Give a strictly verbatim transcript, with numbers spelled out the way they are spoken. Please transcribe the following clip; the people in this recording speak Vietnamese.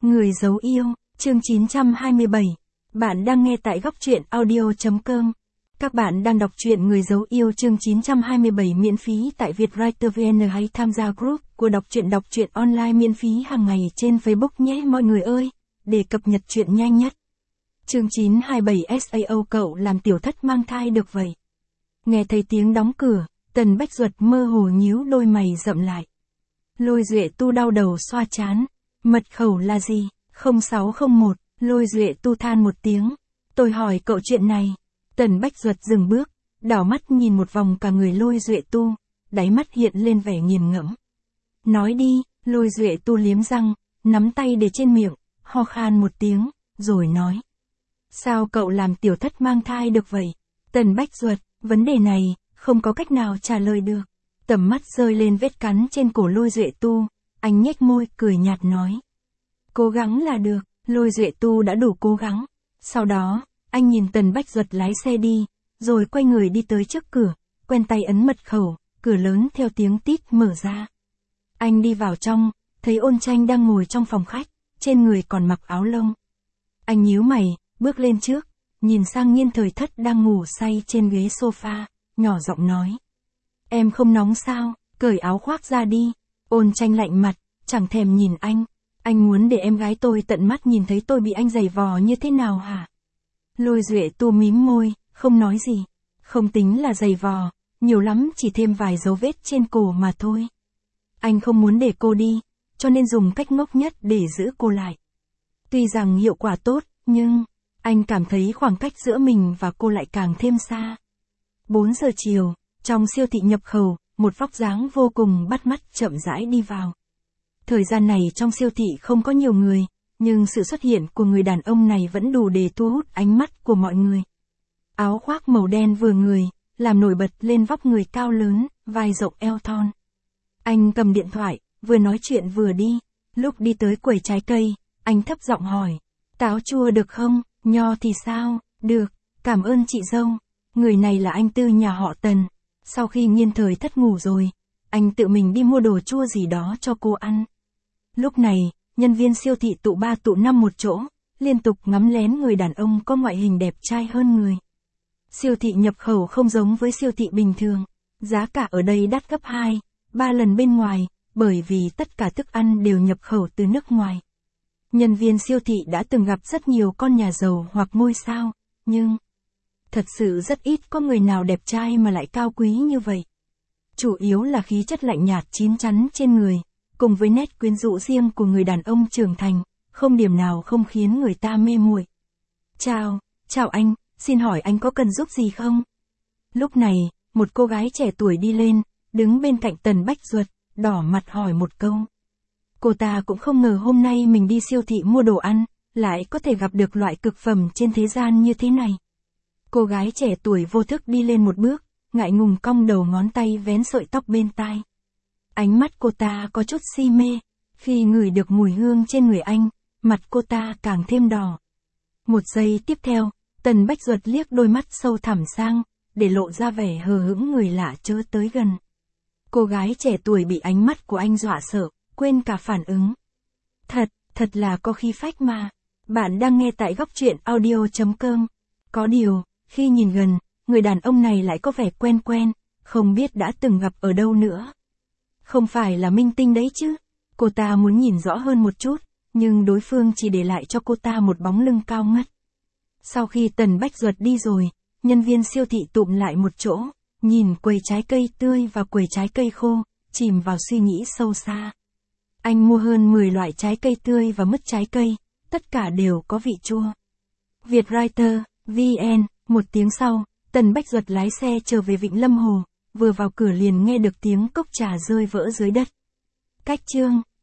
Người giấu yêu, chương chín trăm hai mươi bảy. Bạn đang nghe tại góc truyện audio chấm com. Các bạn đang đọc truyện Người giấu yêu chương chín trăm hai mươi bảy miễn phí tại Vietwriter vê en hay tham gia group của đọc truyện đọc truyện online miễn phí hàng ngày trên Facebook nhé mọi người ơi, để cập nhật truyện nhanh nhất. Chương chín trăm hai mươi bảy sao cậu làm tiểu thất mang thai được vậy? Nghe thấy tiếng đóng cửa, Tần Bách Duật mơ hồ nhíu đôi mày rậm lại. Lôi Duệ Tu đau đầu xoa trán. Mật khẩu là gì? không sáu không một, Lôi Duệ Tu than một tiếng. Tôi hỏi cậu chuyện này. Tần Bách Duật dừng bước, đảo mắt nhìn một vòng cả người Lôi Duệ Tu, đáy mắt hiện lên vẻ nghiền ngẫm. Nói đi, Lôi Duệ Tu liếm răng, nắm tay để trên miệng, ho khan một tiếng, rồi nói. Sao cậu làm tiểu thất mang thai được vậy? Tần Bách Duật, vấn đề này, không có cách nào trả lời được. Tầm mắt rơi lên vết cắn trên cổ Lôi Duệ Tu, anh nhếch môi cười nhạt nói. Cố gắng là được, Lôi Duệ Tu đã đủ cố gắng. Sau đó, anh nhìn Tần Bách Duật lái xe đi, rồi quay người đi tới trước cửa, quen tay ấn mật khẩu, cửa lớn theo tiếng tít mở ra. Anh đi vào trong, thấy Ôn Tranh đang ngồi trong phòng khách, trên người còn mặc áo lông. Anh nhíu mày, bước lên trước, nhìn sang Nghiên Thời Thất đang ngủ say trên ghế sofa, nhỏ giọng nói. Em không nóng sao, cởi áo khoác ra đi. Ôn Tranh lạnh mặt, chẳng thèm nhìn anh. Anh muốn để em gái tôi tận mắt nhìn thấy tôi bị anh giày vò như thế nào hả? Lôi Duệ Tu mím môi, không nói gì. Không tính là giày vò, nhiều lắm chỉ thêm vài dấu vết trên cổ mà thôi. Anh không muốn để cô đi, cho nên dùng cách ngốc nhất để giữ cô lại. Tuy rằng hiệu quả tốt, nhưng anh cảm thấy khoảng cách giữa mình và cô lại càng thêm xa. bốn giờ chiều, trong siêu thị nhập khẩu, một vóc dáng vô cùng bắt mắt chậm rãi đi vào. Thời gian này trong siêu thị không có nhiều người, nhưng sự xuất hiện của người đàn ông này vẫn đủ để thu hút ánh mắt của mọi người. Áo khoác màu đen vừa người, làm nổi bật lên vóc người cao lớn, vai rộng eo thon. Anh cầm điện thoại, vừa nói chuyện vừa đi. Lúc đi tới quầy trái cây, anh thấp giọng hỏi. Táo chua được không? Nho thì sao? Được, cảm ơn chị dâu. Người này là anh Tư nhà họ Tần. Sau khi Nghiên Thời Thất ngủ rồi, anh tự mình đi mua đồ chua gì đó cho cô ăn. Lúc này, nhân viên siêu thị tụ ba tụ năm một chỗ, liên tục ngắm lén người đàn ông có ngoại hình đẹp trai hơn người. Siêu thị nhập khẩu không giống với siêu thị bình thường, giá cả ở đây đắt gấp hai, ba lần bên ngoài, bởi vì tất cả thức ăn đều nhập khẩu từ nước ngoài. Nhân viên siêu thị đã từng gặp rất nhiều con nhà giàu hoặc ngôi sao, nhưng thật sự rất ít có người nào đẹp trai mà lại cao quý như vậy. Chủ yếu là khí chất lạnh nhạt chín chắn trên người, cùng với nét quyến rũ riêng của người đàn ông trưởng thành, không điểm nào không khiến người ta mê muội. Chào, chào anh, xin hỏi anh có cần giúp gì không? Lúc này, một cô gái trẻ tuổi đi lên, đứng bên cạnh Tần Bách Duật, đỏ mặt hỏi một câu. Cô ta cũng không ngờ hôm nay mình đi siêu thị mua đồ ăn, lại có thể gặp được loại cực phẩm trên thế gian như thế này. Cô gái trẻ tuổi vô thức đi lên một bước, ngại ngùng cong đầu ngón tay vén sợi tóc bên tai. Ánh mắt cô ta có chút si mê, khi ngửi được mùi hương trên người anh, mặt cô ta càng thêm đỏ. Một giây tiếp theo, Tần Bách Duật liếc đôi mắt sâu thẳm sang, để lộ ra vẻ hờ hững người lạ chớ tới gần. Cô gái trẻ tuổi bị ánh mắt của anh dọa sợ, quên cả phản ứng. Thật, thật là có khí phách mà. Bạn đang nghe tại góc truyện audio chấm com. Có điều, khi nhìn gần, người đàn ông này lại có vẻ quen quen, không biết đã từng gặp ở đâu nữa. Không phải là minh tinh đấy chứ? Cô ta muốn nhìn rõ hơn một chút, nhưng đối phương chỉ để lại cho cô ta một bóng lưng cao ngất. Sau khi Tần Bách Duật đi rồi, nhân viên siêu thị tụm lại một chỗ, nhìn quầy trái cây tươi và quầy trái cây khô, chìm vào suy nghĩ sâu xa. Anh mua hơn mười loại trái cây tươi và mứt trái cây, tất cả đều có vị chua. Vietwriter, vê en, một tiếng sau, Tần Bách Duật lái xe trở về Vịnh Lâm Hồ, vừa vào cửa liền nghe được tiếng cốc trà rơi vỡ dưới đất. Cách chương